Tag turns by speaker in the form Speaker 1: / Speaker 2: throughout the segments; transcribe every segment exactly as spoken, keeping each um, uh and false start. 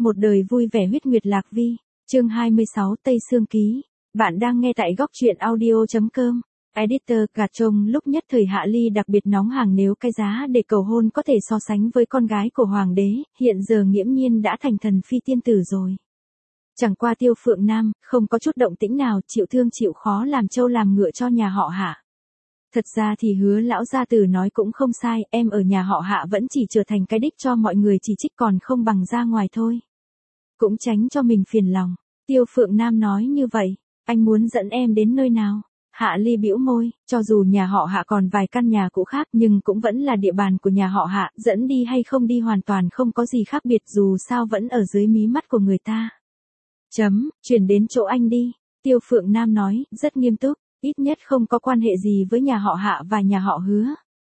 Speaker 1: Một đời vui vẻ huyết nguyệt lạc vi, chương hai mươi sáu Tây Sương Ký. Bạn đang nghe tại góc truyện audio chấm com. Editor gà trông lúc nhất thời Hạ Ly đặc biệt nóng hàng nếu cái giá để cầu hôn có thể so sánh với con gái của hoàng đế, hiện giờ nghiễm nhiên đã thành thần phi tiên tử rồi. Chẳng qua Tiêu Phượng Nam, không có chút động tĩnh nào, chịu thương chịu khó làm trâu làm ngựa cho nhà họ Hạ. Thật ra thì Hứa lão gia tử nói cũng không sai, em ở nhà họ Hạ vẫn chỉ trở thành cái đích cho mọi người chỉ trích còn không bằng ra ngoài thôi. Cũng tránh cho mình phiền lòng. Tiêu Phượng Nam nói như vậy, anh muốn dẫn em đến nơi nào? Hạ Ly bĩu môi, cho dù nhà họ Hạ còn vài căn nhà cũ khác nhưng cũng vẫn là địa bàn của nhà họ Hạ, dẫn đi hay không đi hoàn toàn không có gì khác biệt, dù sao vẫn ở dưới mí mắt của người ta. Chấm, chuyển đến chỗ anh đi. Tiêu Phượng Nam nói, rất nghiêm túc, ít nhất không có quan hệ gì với nhà họ Hạ và nhà họ Hứa.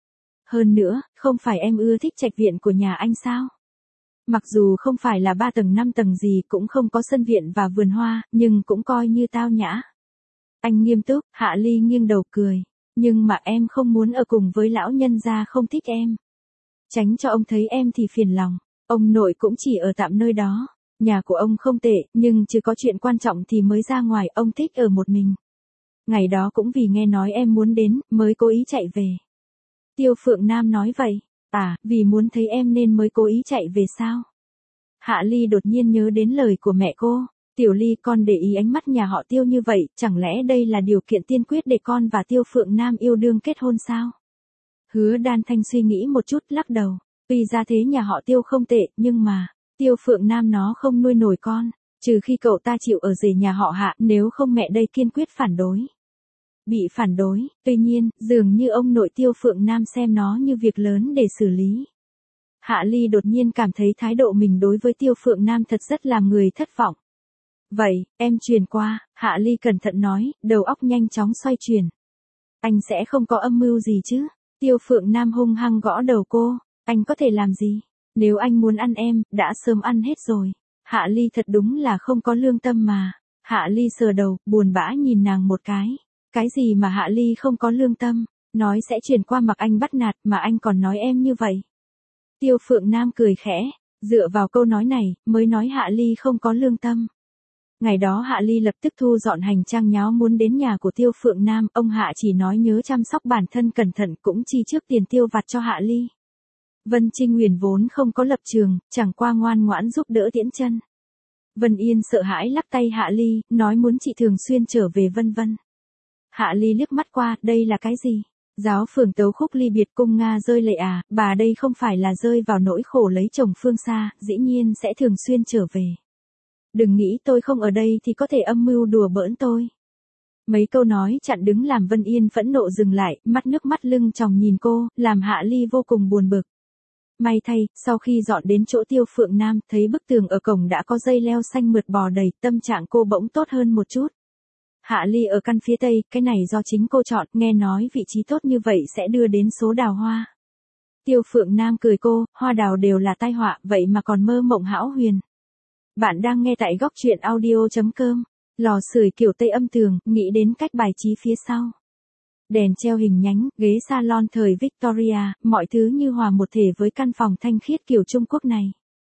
Speaker 1: Hơn nữa, không phải em ưa thích trạch viện của nhà anh sao? Mặc dù không phải là ba tầng năm tầng gì, cũng không có sân viện và vườn hoa, nhưng cũng coi như tao nhã. Anh nghiêm túc, Hạ Ly nghiêng đầu cười. Nhưng mà em không muốn ở cùng với lão nhân gia không thích em. Tránh cho ông thấy em thì phiền lòng. Ông nội cũng chỉ ở tạm nơi đó. Nhà của ông không tệ, nhưng chưa có chuyện quan trọng thì mới ra ngoài, ông thích ở một mình. Ngày đó cũng vì nghe nói em muốn đến, mới cố ý chạy về. Tiêu Phượng Nam nói vậy. À, vì muốn thấy em nên mới cố ý chạy về sao? Hạ Ly đột nhiên nhớ đến lời của mẹ cô. Tiểu Ly, con để ý ánh mắt nhà họ Tiêu như vậy, chẳng lẽ đây là điều kiện tiên quyết để con và Tiêu Phượng Nam yêu đương kết hôn sao? Hứa Đan Thanh suy nghĩ một chút, lắc đầu. Tuy ra thế nhà họ Tiêu không tệ, nhưng mà, Tiêu Phượng Nam nó không nuôi nổi con, trừ khi cậu ta chịu ở rể nhà họ Hạ, nếu không mẹ đây kiên quyết phản đối. Bị phản đối, tuy nhiên, dường như ông nội Tiêu Phượng Nam xem nó như việc lớn để xử lý. Hạ Ly đột nhiên cảm thấy thái độ mình đối với Tiêu Phượng Nam thật rất làm người thất vọng. Vậy, em truyền qua, Hạ Ly cẩn thận nói, đầu óc nhanh chóng xoay chuyển. Anh sẽ không có âm mưu gì chứ? Tiêu Phượng Nam hung hăng gõ đầu cô, anh có thể làm gì? Nếu anh muốn ăn em, đã sớm ăn hết rồi. Hạ Ly thật đúng là không có lương tâm mà. Hạ Ly sờ đầu, buồn bã nhìn nàng một cái. Cái gì mà Hạ Ly không có lương tâm? Nói sẽ chuyển qua mặc anh bắt nạt mà anh còn nói em như vậy. Tiêu Phượng Nam cười khẽ, dựa vào câu nói này, mới nói Hạ Ly không có lương tâm. Ngày đó Hạ Ly lập tức thu dọn hành trang nháo muốn đến nhà của Tiêu Phượng Nam, ông Hạ chỉ nói nhớ chăm sóc bản thân cẩn thận, cũng chi trước tiền tiêu vặt cho Hạ Ly. Vân Trinh Huyền vốn không có lập trường, chẳng qua ngoan ngoãn giúp đỡ tiễn chân. Vân Yên sợ hãi lắc tay Hạ Ly, nói muốn chị thường xuyên trở về vân vân. Hạ Ly liếc mắt qua, đây là cái gì? Giáo phường tấu khúc ly biệt cung Nga rơi lệ à, bà đây không phải là rơi vào nỗi khổ lấy chồng phương xa, dĩ nhiên sẽ thường xuyên trở về. Đừng nghĩ tôi không ở đây thì có thể âm mưu đùa bỡn tôi. Mấy câu nói chặn đứng làm Vân Yên phẫn nộ dừng lại, mắt nước mắt lưng tròng nhìn cô, làm Hạ Ly vô cùng buồn bực. May thay, sau khi dọn đến chỗ Tiêu Phượng Nam, thấy bức tường ở cổng đã có dây leo xanh mượt bò đầy, tâm trạng cô bỗng tốt hơn một chút. Hạ Ly ở căn phía tây, cái này do chính cô chọn, nghe nói vị trí tốt như vậy sẽ đưa đến số đào hoa. Tiêu Phượng Nam cười cô, hoa đào đều là tai họa, vậy mà còn mơ mộng hão huyền. Bạn đang nghe tại góc truyện audio chấm com. Lò sưởi kiểu Tây âm tường, nghĩ đến cách bài trí phía sau. Đèn treo hình nhánh, ghế salon thời Victoria, mọi thứ như hòa một thể với căn phòng thanh khiết kiểu Trung Quốc này.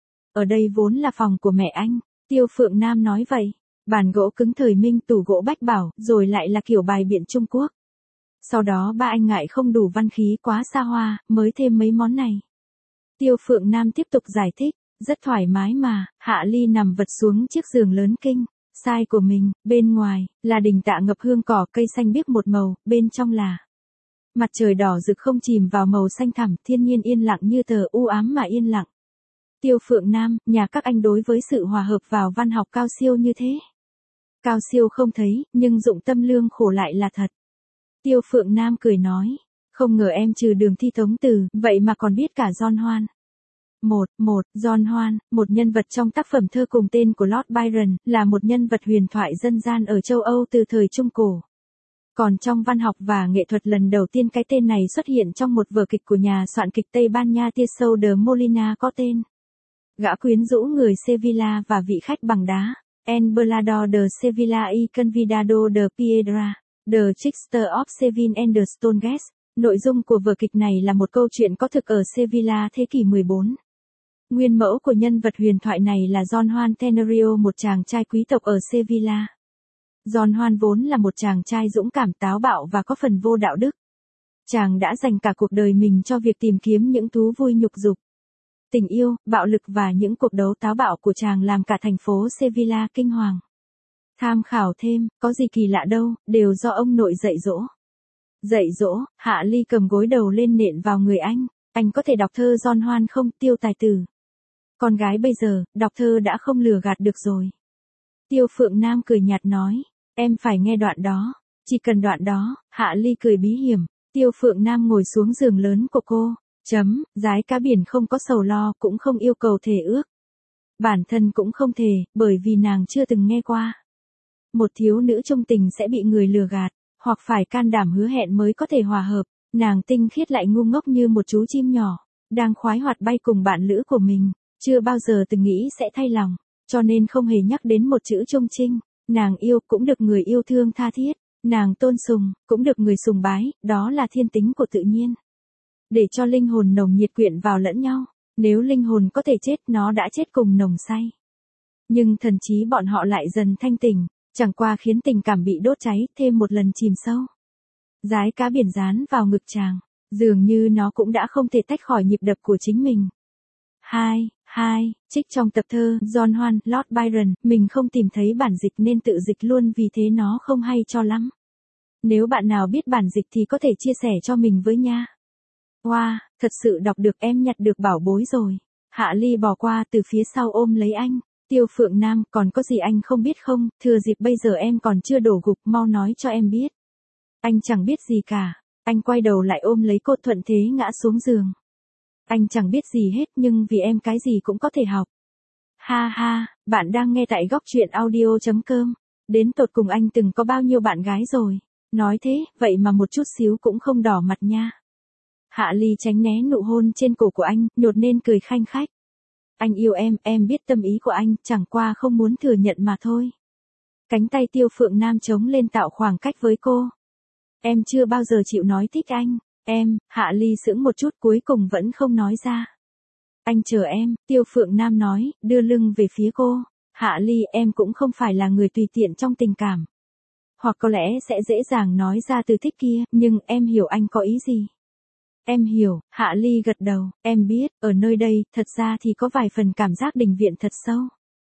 Speaker 1: Ở đây vốn là phòng của mẹ anh, Tiêu Phượng Nam nói vậy. Bàn gỗ cứng thời Minh, tủ gỗ Bách Bảo, rồi lại là kiểu bài biện Trung Quốc. Sau đó ba anh ngại không đủ văn khí quá xa hoa, mới thêm mấy món này. Tiêu Phượng Nam tiếp tục giải thích, rất thoải mái mà. Hạ Ly nằm vật xuống chiếc giường lớn kinh size của mình, bên ngoài là đình tạ ngập hương cỏ cây xanh biếc một màu, bên trong là mặt trời đỏ rực không chìm vào màu xanh thẳm, thiên nhiên yên lặng như tờ, u ám mà yên lặng. Tiêu Phượng Nam, nhà các anh đối với sự hòa hợp vào văn học cao siêu như thế. Cao siêu không thấy, nhưng dụng tâm lương khổ lại là thật. Tiêu Phượng Nam cười nói, không ngờ em trừ Đường Thi Tống Từ, vậy mà còn biết cả John Hoan. Một, một, John Hoan, một nhân vật trong tác phẩm thơ cùng tên của Lord Byron, là một nhân vật huyền thoại dân gian ở châu Âu từ thời Trung Cổ. Còn trong văn học và nghệ thuật lần đầu tiên cái tên này xuất hiện trong một vở kịch của nhà soạn kịch Tây Ban Nha Tirso de Molina có tên Gã quyến rũ người Sevilla và vị khách bằng đá, El Burlador de Sevilla y Convidado de Piedra, The Trickster of Seville and the Stone Gate. Nội dung của vở kịch này là một câu chuyện có thực ở Sevilla thế kỷ mười bốn. Nguyên mẫu của nhân vật huyền thoại này là Don Juan Tenorio, một chàng trai quý tộc ở Sevilla. Don Juan vốn là một chàng trai dũng cảm, táo bạo và có phần vô đạo đức. Chàng đã dành cả cuộc đời mình cho việc tìm kiếm những thú vui nhục dục. Tình yêu, bạo lực và những cuộc đấu táo bạo của chàng làm cả thành phố Sevilla kinh hoàng. Tham khảo thêm, có gì kỳ lạ đâu, đều do ông nội dạy dỗ. Dạy dỗ, Hạ Ly cầm gối đầu lên nện vào người anh. Anh có thể đọc thơ Don Juan không, Tiêu tài tử? Con gái bây giờ, đọc thơ đã không lừa gạt được rồi. Tiêu Phượng Nam cười nhạt nói, em phải nghe đoạn đó. Chỉ cần đoạn đó, Hạ Ly cười bí hiểm. Tiêu Phượng Nam ngồi xuống giường lớn của cô. Chấm, giái cá biển không có sầu lo, cũng không yêu cầu thề ước. Bản thân cũng không thề, bởi vì nàng chưa từng nghe qua. Một thiếu nữ trung tình sẽ bị người lừa gạt, hoặc phải can đảm hứa hẹn mới có thể hòa hợp. Nàng tinh khiết lại ngu ngốc như một chú chim nhỏ, đang khoái hoạt bay cùng bạn lữ của mình, chưa bao giờ từng nghĩ sẽ thay lòng, cho nên không hề nhắc đến một chữ trung trinh. Nàng yêu cũng được người yêu thương tha thiết, nàng tôn sùng cũng được người sùng bái, đó là thiên tính của tự nhiên. Để cho linh hồn nồng nhiệt quyện vào lẫn nhau, nếu linh hồn có thể chết, nó đã chết cùng nồng say. Nhưng thần trí bọn họ lại dần thanh tỉnh, chẳng qua khiến tình cảm bị đốt cháy thêm một lần chìm sâu. Giái cá biển dán vào ngực chàng, dường như nó cũng đã không thể tách khỏi nhịp đập của chính mình. Hai, hai, trích trong tập thơ Don Juan, Lord Byron, mình không tìm thấy bản dịch nên tự dịch luôn vì thế nó không hay cho lắm. Nếu bạn nào biết bản dịch thì có thể chia sẻ cho mình với nha. Wow, thật sự đọc được, em nhặt được bảo bối rồi. Hạ Ly bò qua từ phía sau ôm lấy anh. Tiêu Phượng Nam, còn có gì anh không biết không, thừa dịp bây giờ em còn chưa đổ gục, mau nói cho em biết. Anh chẳng biết gì cả. Anh quay đầu lại ôm lấy cô, thuận thế ngã xuống giường. Anh chẳng biết gì hết, nhưng vì em cái gì cũng có thể học. Ha ha, bạn đang nghe tại góc truyện audio chấm com. Đến tột cùng anh từng có bao nhiêu bạn gái rồi? Nói thế, vậy mà một chút xíu cũng không đỏ mặt nha. Hạ Ly tránh né nụ hôn trên cổ của anh, nhột nên cười khanh khách. Anh yêu em, em biết tâm ý của anh, chẳng qua không muốn thừa nhận mà thôi. Cánh tay Tiêu Phượng Nam chống lên tạo khoảng cách với cô. Em chưa bao giờ chịu nói thích anh. Em, Hạ Ly sững một chút cuối cùng vẫn không nói ra. Anh chờ em, Tiêu Phượng Nam nói, đưa lưng về phía cô. Hạ Ly, em cũng không phải là người tùy tiện trong tình cảm. Hoặc có lẽ sẽ dễ dàng nói ra từ thích kia, nhưng em hiểu anh có ý gì. Em hiểu, Hạ Ly gật đầu, em biết, ở nơi đây, thật ra thì có vài phần cảm giác đình viện thật sâu.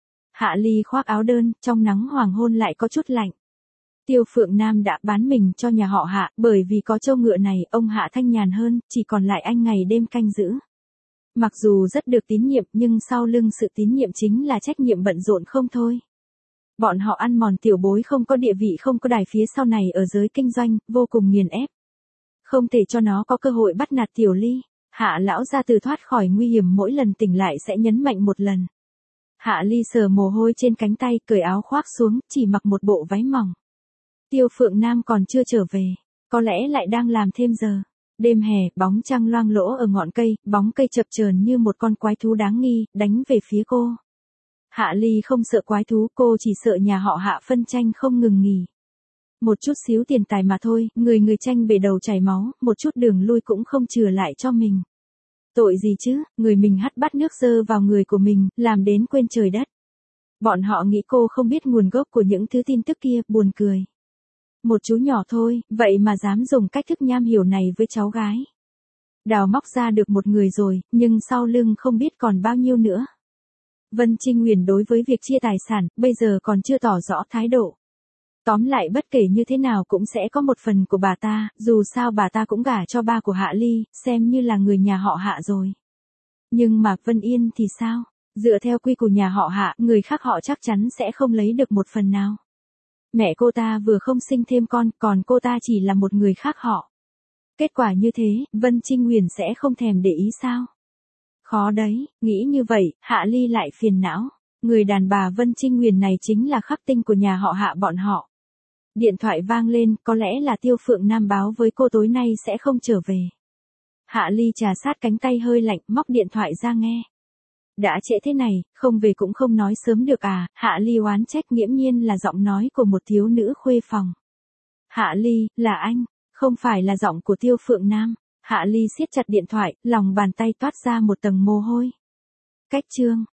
Speaker 1: Hạ Ly khoác áo đơn, trong nắng hoàng hôn lại có chút lạnh. Tiêu Phượng Nam đã bán mình cho nhà họ Hạ, bởi vì có trâu ngựa này, ông Hạ thanh nhàn hơn, chỉ còn lại anh ngày đêm canh giữ. Mặc dù rất được tín nhiệm, nhưng sau lưng sự tín nhiệm chính là trách nhiệm bận rộn không thôi. Bọn họ ăn mòn tiểu bối không có địa vị, không có đài phía sau này ở giới kinh doanh, vô cùng nghiền ép. Không thể cho nó có cơ hội bắt nạt Tiểu Ly. Hạ lão gia từ thoát khỏi nguy hiểm mỗi lần tỉnh lại sẽ nhấn mạnh một lần. Hạ Ly sờ mồ hôi trên cánh tay, cởi áo khoác xuống, chỉ mặc một bộ váy mỏng. Tiêu Phượng Nam còn chưa trở về, có lẽ lại đang làm thêm giờ. Đêm hè, bóng trăng loang lỗ ở ngọn cây, bóng cây chập chờn như một con quái thú đáng nghi, đánh về phía cô. Hạ Ly không sợ quái thú, cô chỉ sợ nhà họ Hạ phân tranh không ngừng nghỉ. Một chút xíu tiền tài mà thôi, người người tranh bể đầu chảy máu, một chút đường lui cũng không chừa lại cho mình. Tội gì chứ, người mình hắt bát nước dơ vào người của mình, làm đến quên trời đất. Bọn họ nghĩ cô không biết nguồn gốc của những thứ tin tức kia, buồn cười. Một chú nhỏ thôi, vậy mà dám dùng cách thức nham hiểu này với cháu gái. Đào móc ra được một người rồi, nhưng sau lưng không biết còn bao nhiêu nữa. Vân Trinh Huyền đối với việc chia tài sản, bây giờ còn chưa tỏ rõ thái độ. Tóm lại bất kể như thế nào cũng sẽ có một phần của bà ta, dù sao bà ta cũng gả cho ba của Hạ Ly, xem như là người nhà họ Hạ rồi. Nhưng mà Vân Yên thì sao? Dựa theo quy của nhà họ Hạ, người khác họ chắc chắn sẽ không lấy được một phần nào. Mẹ cô ta vừa không sinh thêm con, còn cô ta chỉ là một người khác họ. Kết quả như thế, Vân Trinh Huyền sẽ không thèm để ý sao? Khó đấy, nghĩ như vậy, Hạ Ly lại phiền não. Người đàn bà Vân Trinh Huyền này chính là khắc tinh của nhà họ Hạ bọn họ. Điện thoại vang lên, có lẽ là Tiêu Phượng Nam báo với cô tối nay sẽ không trở về. Hạ Ly trà sát cánh tay hơi lạnh, móc điện thoại ra nghe. Đã trễ thế này, không về cũng không nói sớm được à? Hạ Ly oán trách, nghiễm nhiên là giọng nói của một thiếu nữ khuê phòng. Hạ Ly, là anh, không phải là giọng của Tiêu Phượng Nam. Hạ Ly siết chặt điện thoại, lòng bàn tay toát ra một tầng mồ hôi. Cách chương